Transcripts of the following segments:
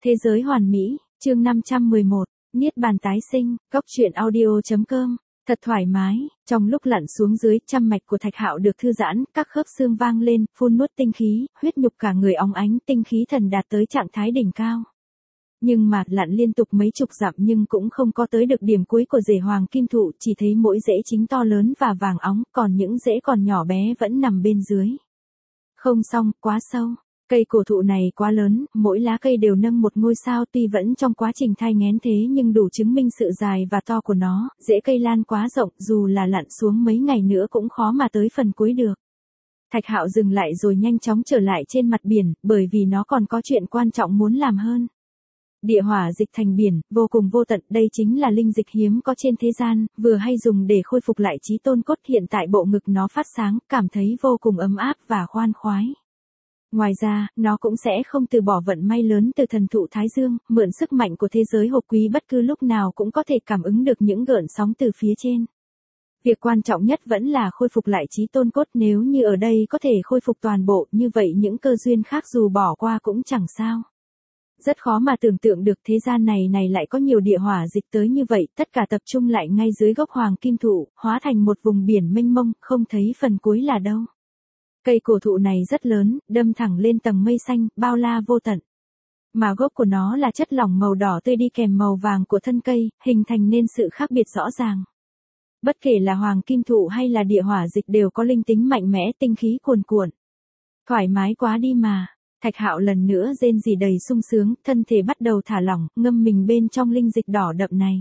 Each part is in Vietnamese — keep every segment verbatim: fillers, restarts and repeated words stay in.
Thế giới hoàn mỹ, chương năm trăm mười một, Niết bàn tái sinh, góc truyện audio chấm com. Thật thoải mái, trong lúc lặn xuống dưới, trăm mạch của Thạch Hạo được thư giãn, các khớp xương vang lên, phun nuốt tinh khí, huyết nhục cả người óng ánh, tinh khí thần đạt tới trạng thái đỉnh cao. Nhưng mà, lặn liên tục mấy chục dặm nhưng cũng không có tới được điểm cuối của rễ hoàng kim thụ, chỉ thấy mỗi rễ chính to lớn và vàng óng, còn những rễ còn nhỏ bé vẫn nằm bên dưới. Không xong, quá sâu. Cây cổ thụ này quá lớn, mỗi lá cây đều nâng một ngôi sao, tuy vẫn trong quá trình thai nghén thế nhưng đủ chứng minh sự dài và to của nó, rễ cây lan quá rộng, dù là lặn xuống mấy ngày nữa cũng khó mà tới phần cuối được. Thạch Hạo dừng lại rồi nhanh chóng trở lại trên mặt biển, bởi vì nó còn có chuyện quan trọng muốn làm hơn. Địa hỏa dịch thành biển, vô cùng vô tận, đây chính là linh dịch hiếm có trên thế gian, vừa hay dùng để khôi phục lại trí tôn cốt, hiện tại bộ ngực nó phát sáng, cảm thấy vô cùng ấm áp và khoan khoái. Ngoài ra, nó cũng sẽ không từ bỏ vận may lớn từ thần thụ Thái Dương, mượn sức mạnh của thế giới hộp quý, bất cứ lúc nào cũng có thể cảm ứng được những gợn sóng từ phía trên. Việc quan trọng nhất vẫn là khôi phục lại trí tôn cốt, nếu như ở đây có thể khôi phục toàn bộ, như vậy những cơ duyên khác dù bỏ qua cũng chẳng sao. Rất khó mà tưởng tượng được thế gian này này lại có nhiều địa hỏa dịch tới như vậy, tất cả tập trung lại ngay dưới gốc hoàng kim thụ, hóa thành một vùng biển mênh mông, không thấy phần cuối là đâu. Cây cổ thụ này rất lớn, đâm thẳng lên tầng mây xanh, bao la vô tận. Mà gốc của nó là chất lỏng màu đỏ tươi đi kèm màu vàng của thân cây, hình thành nên sự khác biệt rõ ràng. Bất kể là hoàng kim thụ hay là địa hỏa dịch đều có linh tính mạnh mẽ, tinh khí cuồn cuộn. Thoải mái quá đi mà. Thạch Hạo lần nữa rên rỉ đầy sung sướng, thân thể bắt đầu thả lỏng, ngâm mình bên trong linh dịch đỏ đậm này.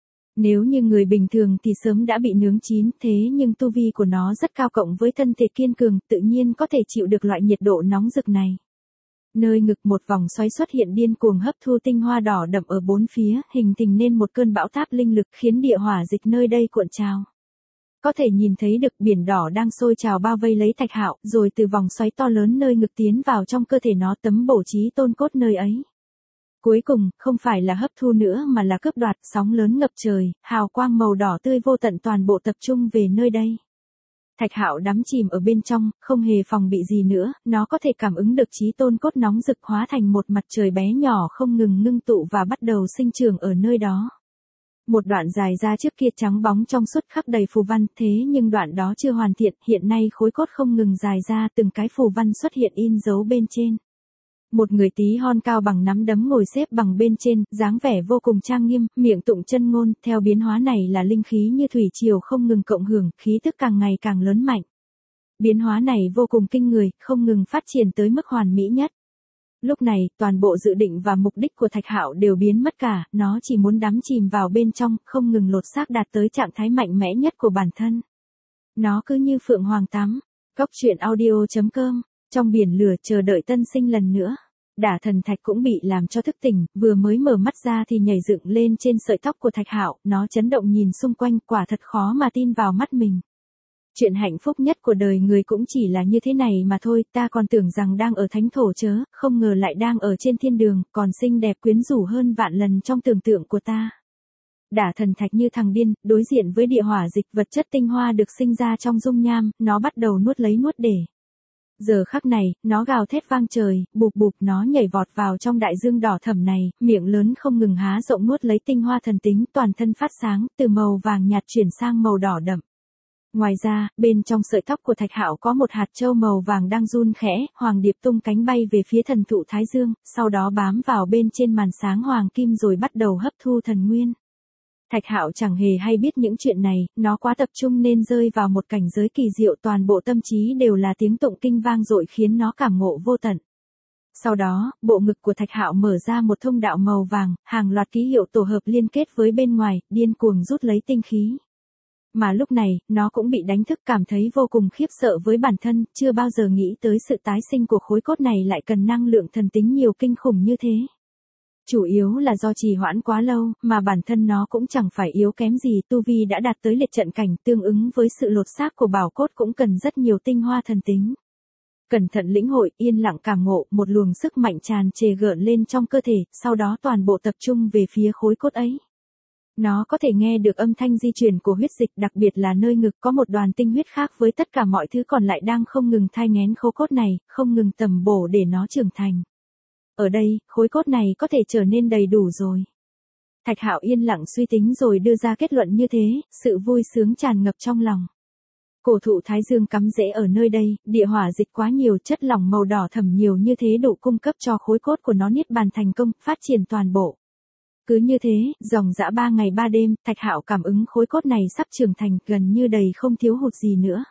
Nếu như người bình thường thì sớm đã bị nướng chín, thế nhưng tu vi của nó rất cao cộng với thân thể kiên cường, tự nhiên có thể chịu được loại nhiệt độ nóng rực này. Nơi ngực một vòng xoáy xuất hiện điên cuồng hấp thu tinh hoa đỏ đậm ở bốn phía, hình thành nên một cơn bão táp linh lực khiến địa hỏa dịch nơi đây cuộn trào. Có thể nhìn thấy được biển đỏ đang sôi trào bao vây lấy Thạch Hạo, rồi từ vòng xoáy to lớn nơi ngực tiến vào trong cơ thể nó, tấm bổ trí tôn cốt nơi ấy. Cuối cùng, không phải là hấp thu nữa mà là cướp đoạt, sóng lớn ngập trời, hào quang màu đỏ tươi vô tận toàn bộ tập trung về nơi đây. Thạch Hạo đắm chìm ở bên trong, không hề phòng bị gì nữa, nó có thể cảm ứng được trí tôn cốt nóng rực hóa thành một mặt trời bé nhỏ không ngừng ngưng tụ và bắt đầu sinh trưởng ở nơi đó. Một đoạn dài ra trước kia trắng bóng trong suốt khắc đầy phù văn, thế nhưng đoạn đó chưa hoàn thiện, hiện nay khối cốt không ngừng dài ra, từng cái phù văn xuất hiện in dấu bên trên. Một người tí hon cao bằng nắm đấm ngồi xếp bằng bên trên, dáng vẻ vô cùng trang nghiêm, miệng tụng chân ngôn, theo biến hóa này là linh khí như thủy triều không ngừng cộng hưởng, khí tức càng ngày càng lớn mạnh. Biến hóa này vô cùng kinh người, không ngừng phát triển tới mức hoàn mỹ nhất. Lúc này, toàn bộ dự định và mục đích của Thạch Hạo đều biến mất cả, nó chỉ muốn đắm chìm vào bên trong, không ngừng lột xác đạt tới trạng thái mạnh mẽ nhất của bản thân. Nó cứ như phượng hoàng tắm. Góc truyện audio chấm com. Trong biển lửa chờ đợi tân sinh lần nữa. Đả thần thạch cũng bị làm cho thức tỉnh, vừa mới mở mắt ra thì nhảy dựng lên trên sợi tóc của Thạch Hạo, nó chấn động nhìn xung quanh, quả thật khó mà tin vào mắt mình. Chuyện hạnh phúc nhất của đời người cũng chỉ là như thế này mà thôi, ta còn tưởng rằng đang ở thánh thổ chớ, không ngờ lại đang ở trên thiên đường, còn xinh đẹp quyến rũ hơn vạn lần trong tưởng tượng của ta. Đả thần thạch như thằng điên, đối diện với địa hỏa dịch, vật chất tinh hoa được sinh ra trong dung nham, nó bắt đầu nuốt lấy nuốt để. Giờ khắc này, nó gào thét vang trời, bụp bụp, nó nhảy vọt vào trong đại dương đỏ thẫm này, miệng lớn không ngừng há rộng nuốt lấy tinh hoa thần tính, toàn thân phát sáng, từ màu vàng nhạt chuyển sang màu đỏ đậm. Ngoài ra, bên trong sợi tóc của Thạch Hạo có một hạt châu màu vàng đang run khẽ, hoàng điệp tung cánh bay về phía thần thụ Thái Dương, sau đó bám vào bên trên màn sáng hoàng kim rồi bắt đầu hấp thu thần nguyên. Thạch Hạo chẳng hề hay biết những chuyện này, nó quá tập trung nên rơi vào một cảnh giới kỳ diệu, toàn bộ tâm trí đều là tiếng tụng kinh vang dội khiến nó cảm ngộ vô tận. Sau đó, bộ ngực của Thạch Hạo mở ra một thông đạo màu vàng, hàng loạt ký hiệu tổ hợp liên kết với bên ngoài, điên cuồng rút lấy tinh khí. Mà lúc này, nó cũng bị đánh thức, cảm thấy vô cùng khiếp sợ với bản thân, chưa bao giờ nghĩ tới sự tái sinh của khối cốt này lại cần năng lượng thần tính nhiều kinh khủng như thế. Chủ yếu là do trì hoãn quá lâu, mà bản thân nó cũng chẳng phải yếu kém gì, tu vi đã đạt tới liệt trận cảnh, tương ứng với sự lột xác của bảo cốt cũng cần rất nhiều tinh hoa thần tính. Cẩn thận lĩnh hội, yên lặng cảm ngộ, một luồng sức mạnh tràn trề gợn lên trong cơ thể, sau đó toàn bộ tập trung về phía khối cốt ấy. Nó có thể nghe được âm thanh di chuyển của huyết dịch, đặc biệt là nơi ngực có một đoàn tinh huyết khác với tất cả mọi thứ còn lại đang không ngừng thai nghén khối cốt này, không ngừng tầm bổ để nó trưởng thành. ở đây, khối cốt này có thể trở nên đầy đủ rồi. Thạch Hạo yên lặng suy tính rồi đưa ra kết luận như thế, sự vui sướng tràn ngập trong lòng. Cổ thụ Thái Dương cắm rễ ở nơi đây, địa hỏa dịch quá nhiều, chất lỏng màu đỏ thẫm nhiều như thế đủ cung cấp cho khối cốt của nó niết bàn thành công, phát triển toàn bộ. Cứ như thế, dòng dã ba ngày ba đêm, Thạch Hạo cảm ứng khối cốt này sắp trưởng thành, gần như đầy không thiếu hụt gì nữa.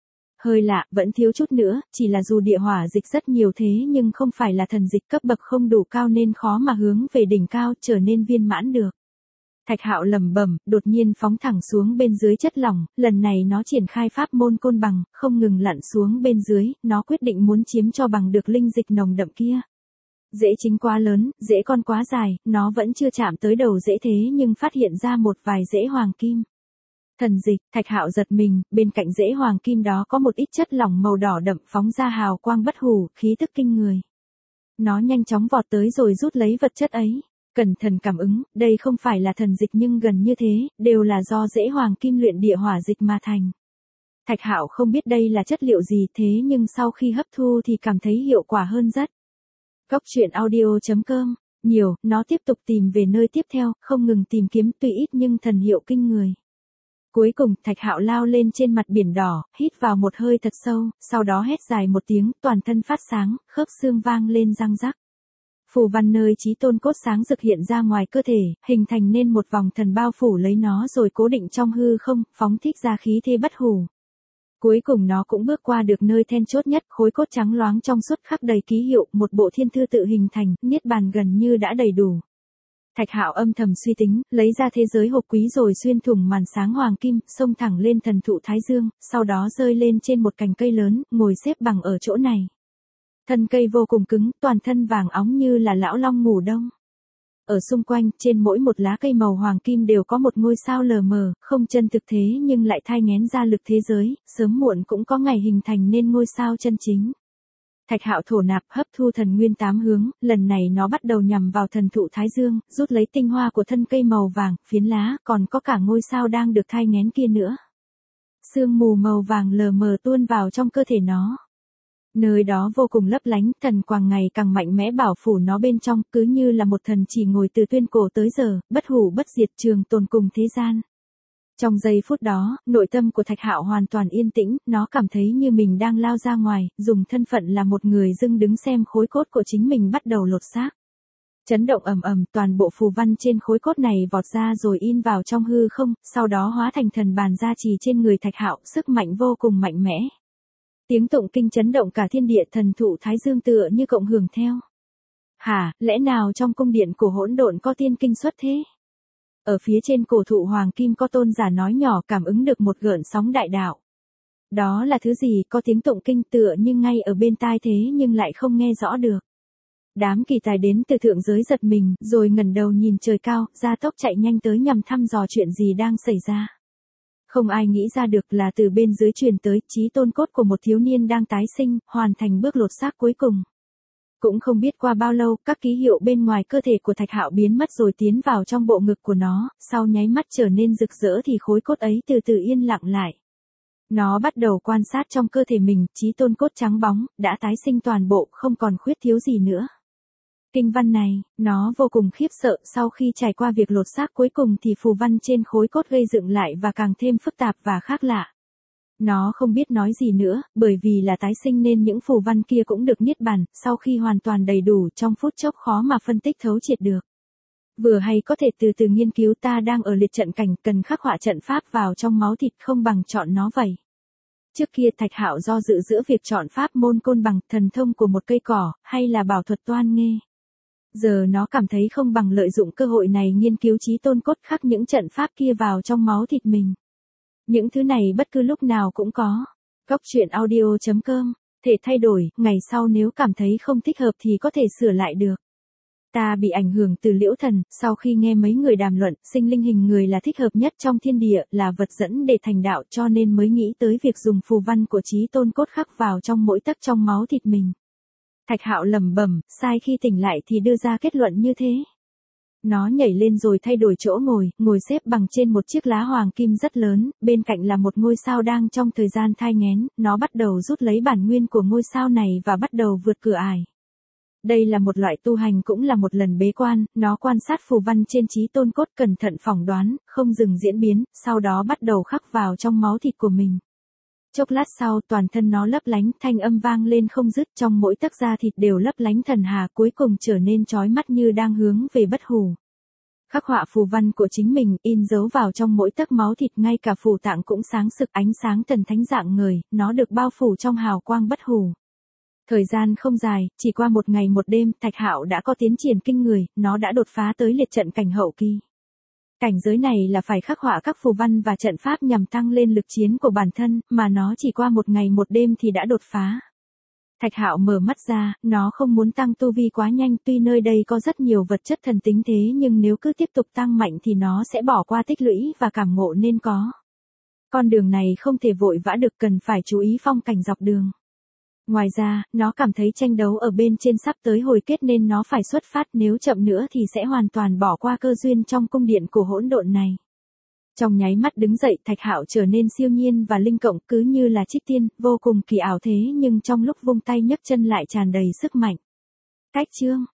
Hơi lạ, vẫn thiếu chút nữa, chỉ là dù địa hỏa dịch rất nhiều thế nhưng không phải là thần dịch cấp bậc không đủ cao nên khó mà hướng về đỉnh cao trở nên viên mãn được. Thạch Hạo lẩm bẩm, đột nhiên phóng thẳng xuống bên dưới chất lỏng, lần này nó triển khai pháp môn côn bằng, không ngừng lặn xuống bên dưới, nó quyết định muốn chiếm cho bằng được linh dịch nồng đậm kia. Rễ chính quá lớn, rễ con quá dài, nó vẫn chưa chạm tới đầu rễ thế nhưng phát hiện ra một vài rễ hoàng kim. Thần dịch, Thạch Hạo giật mình, bên cạnh rễ hoàng kim đó có một ít chất lỏng màu đỏ đậm phóng ra hào quang bất hủ, khí tức kinh người. Nó nhanh chóng vọt tới rồi rút lấy vật chất ấy. Cẩn thận cảm ứng, đây không phải là thần dịch nhưng gần như thế, đều là do rễ hoàng kim luyện địa hỏa dịch mà thành. Thạch Hạo không biết đây là chất liệu gì thế nhưng sau khi hấp thu thì cảm thấy hiệu quả hơn rất. Góc truyện audio chấm com, nhiều, nó tiếp tục tìm về nơi tiếp theo, không ngừng tìm kiếm tuy ít nhưng thần hiệu kinh người. Cuối cùng, Thạch Hạo lao lên trên mặt biển đỏ, hít vào một hơi thật sâu, sau đó hét dài một tiếng, toàn thân phát sáng, khớp xương vang lên răng rắc. Phù văn nơi chí tôn cốt sáng rực hiện ra ngoài cơ thể, hình thành nên một vòng thần bao phủ lấy nó rồi cố định trong hư không, phóng thích ra khí thế bất hủ. Cuối cùng nó cũng bước qua được nơi then chốt nhất, khối cốt trắng loáng trong suốt khắc đầy ký hiệu, một bộ thiên thư tự hình thành, niết bàn gần như đã đầy đủ. Thạch Hạo âm thầm suy tính, lấy ra thế giới hộp quý rồi xuyên thủng màn sáng hoàng kim, xông thẳng lên thần thụ Thái Dương, sau đó rơi lên trên một cành cây lớn, ngồi xếp bằng ở chỗ này. Thân cây vô cùng cứng, toàn thân vàng óng như là lão long ngủ đông. Ở xung quanh, trên mỗi một lá cây màu hoàng kim đều có một ngôi sao lờ mờ, không chân thực thế nhưng lại thai nghén ra lực thế giới, sớm muộn cũng có ngày hình thành nên ngôi sao chân chính. Thạch Hạo thổ nạp hấp thu thần nguyên tám hướng, lần này nó bắt đầu nhằm vào thần thụ Thái Dương, rút lấy tinh hoa của thân cây màu vàng, phiến lá, còn có cả ngôi sao đang được thai nghén kia nữa. Sương mù màu vàng lờ mờ tuôn vào trong cơ thể nó. Nơi đó vô cùng lấp lánh, thần quang ngày càng mạnh mẽ bảo phủ nó bên trong, cứ như là một thần chỉ ngồi từ tuyên cổ tới giờ, bất hủ bất diệt trường tồn cùng thế gian. Trong giây phút đó, nội tâm của Thạch Hạo hoàn toàn yên tĩnh, nó cảm thấy như mình đang lao ra ngoài, dùng thân phận là một người dưng đứng xem khối cốt của chính mình bắt đầu lột xác. Chấn động ầm ầm, toàn bộ phù văn trên khối cốt này vọt ra rồi in vào trong hư không, sau đó hóa thành thần bàn gia trì trên người Thạch Hạo, sức mạnh vô cùng mạnh mẽ. Tiếng tụng kinh chấn động cả thiên địa, thần thụ Thái Dương tựa như cộng hưởng theo. Hả, lẽ nào trong cung điện của hỗn độn có tiên kinh xuất thế? Ở phía trên cổ thụ hoàng kim có tôn giả nói nhỏ, cảm ứng được một gợn sóng đại đạo. Đó là thứ gì, có tiếng tụng kinh tựa như ngay ở bên tai thế nhưng lại không nghe rõ được. Đám kỳ tài đến từ thượng giới giật mình, rồi ngẩng đầu nhìn trời cao, gia tốc chạy nhanh tới nhằm thăm dò chuyện gì đang xảy ra. Không ai nghĩ ra được là từ bên dưới truyền tới chí tôn cốt của một thiếu niên đang tái sinh, hoàn thành bước lột xác cuối cùng. Cũng không biết qua bao lâu, các ký hiệu bên ngoài cơ thể của Thạch Hạo biến mất rồi tiến vào trong bộ ngực của nó, sau nháy mắt trở nên rực rỡ thì khối cốt ấy từ từ yên lặng lại. Nó bắt đầu quan sát trong cơ thể mình, chí tôn cốt trắng bóng, đã tái sinh toàn bộ, không còn khuyết thiếu gì nữa. Kinh văn này, nó vô cùng khiếp sợ, sau khi trải qua việc lột xác cuối cùng thì phù văn trên khối cốt gây dựng lại và càng thêm phức tạp và khác lạ. Nó không biết nói gì nữa, bởi vì là tái sinh nên những phù văn kia cũng được niết bàn, sau khi hoàn toàn đầy đủ trong phút chốc khó mà phân tích thấu triệt được. Vừa hay có thể từ từ nghiên cứu, ta đang ở liệt trận cảnh, cần khắc họa trận pháp vào trong máu thịt, không bằng chọn nó vậy. Trước kia Thạch Hạo do dự giữa việc chọn pháp môn côn bằng, thần thông của một cây cỏ, hay là bảo thuật toan nghê. Giờ nó cảm thấy không bằng lợi dụng cơ hội này nghiên cứu chí tôn cốt, khắc những trận pháp kia vào trong máu thịt mình. Những thứ này bất cứ lúc nào cũng có. Góc truyện audio chấm com, thể thay đổi, ngày sau nếu cảm thấy không thích hợp thì có thể sửa lại được. Ta bị ảnh hưởng từ Liễu Thần, sau khi nghe mấy người đàm luận, sinh linh hình người là thích hợp nhất trong thiên địa, là vật dẫn để thành đạo, cho nên mới nghĩ tới việc dùng phù văn của chí tôn cốt khắc vào trong mỗi tấc trong máu thịt mình. Thạch Hạo lẩm bẩm, sai khi tỉnh lại thì đưa ra kết luận như thế. Nó nhảy lên rồi thay đổi chỗ ngồi, ngồi xếp bằng trên một chiếc lá hoàng kim rất lớn, bên cạnh là một ngôi sao đang trong thời gian thai nghén, nó bắt đầu rút lấy bản nguyên của ngôi sao này và bắt đầu vượt cửa ải. Đây là một loại tu hành cũng là một lần bế quan, nó quan sát phù văn trên trí tôn cốt cẩn thận phỏng đoán, không dừng diễn biến, sau đó bắt đầu khắc vào trong máu thịt của mình. Chốc lát sau toàn thân nó lấp lánh, thanh âm vang lên không dứt, trong mỗi tấc da thịt đều lấp lánh thần hà, cuối cùng trở nên chói mắt như đang hướng về bất hủ. Khắc họa phù văn của chính mình, in dấu vào trong mỗi tấc máu thịt, ngay cả phù tạng cũng sáng sực ánh sáng thần thánh dạng người, nó được bao phủ trong hào quang bất hủ. Thời gian không dài, chỉ qua một ngày một đêm, Thạch Hạo đã có tiến triển kinh người, nó đã đột phá tới liệt trận cảnh hậu kỳ. Cảnh giới này là phải khắc họa các phù văn và trận pháp nhằm tăng lên lực chiến của bản thân, mà nó chỉ qua một ngày một đêm thì đã đột phá. Thạch Hạo mở mắt ra, nó không muốn tăng tu vi quá nhanh, tuy nơi đây có rất nhiều vật chất thần tính thế nhưng nếu cứ tiếp tục tăng mạnh thì nó sẽ bỏ qua tích lũy và cảm ngộ nên có. Con đường này không thể vội vã được, cần phải chú ý phong cảnh dọc đường. Ngoài ra, nó cảm thấy tranh đấu ở bên trên sắp tới hồi kết nên nó phải xuất phát, nếu chậm nữa thì sẽ hoàn toàn bỏ qua cơ duyên trong cung điện của hỗn độn này. Trong nháy mắt đứng dậy, Thạch Hạo trở nên siêu nhiên và linh cộng, cứ như là trích tiên, vô cùng kỳ ảo thế nhưng trong lúc vung tay nhấc chân lại tràn đầy sức mạnh. Cách chương